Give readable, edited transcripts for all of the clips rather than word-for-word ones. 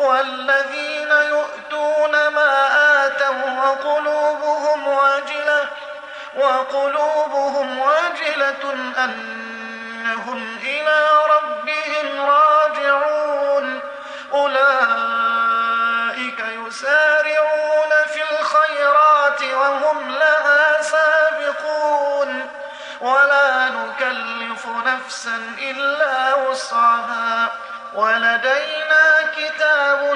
والذين يؤتون ما آتوا وقلوبهم وجلة أنهم إلى ربهم راجعون أولئك يسارعون في الخيرات وهم لها سابقون ولا نكلف نفسا إلا وسعها ولدينا كتاب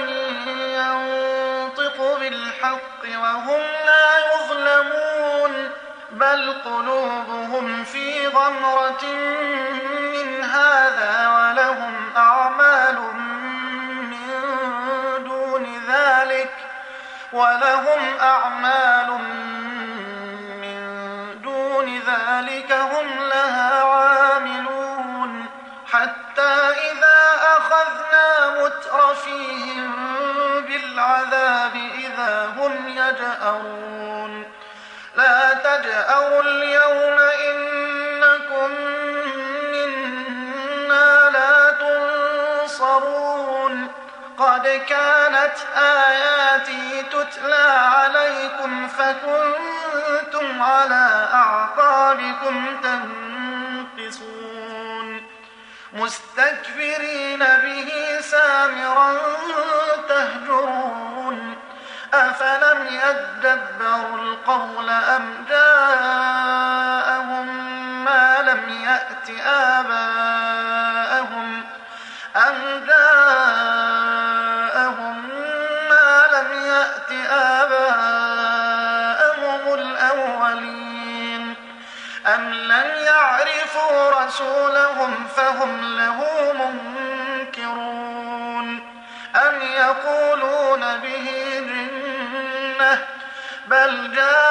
ينطق بالحق وهم لا يظلمون بل قلوبهم في غمرة من هذا ولهم أعمال من دون ذلك هم لها عاملون حتى إذا أخذنا مترفيهم بالعذاب إذا هم يجأرون لا تجأروا اليوم إنكم منا لا تنصرون قد كانت آياتي تتلى عليكم فكنتم على أعقابكم تنكصون مستكبرين به سامرا تهجرون أفلم يدبروا القول أم جاءهم ما لم يأت آباءهم الأولين أم لم يعرفوا رسولهم فهم له منكرون أم يقولون به جنة بل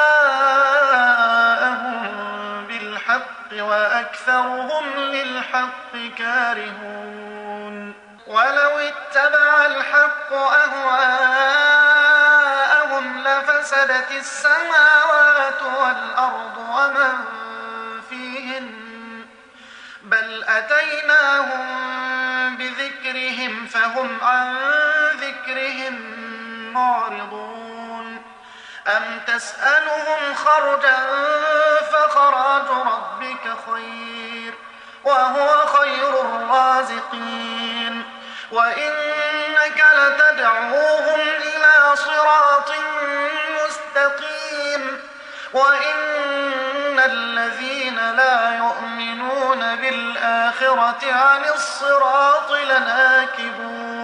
جاءهم بالحق وأكثرهم للحق كارهون ولو اتبع الحق أهواءهم لفسدت السماوات والأرض ومن فيهن بل أتيناهم بذكرهم فهم عن ذكرهم معرضون أم تسألهم خرجا فخراج ربك خير وهو خير الرازقين وإنك لتدعوهم إلى صراط مستقيم وإن الذين لا يؤمنون بالآخرة عن الصراط لناكبون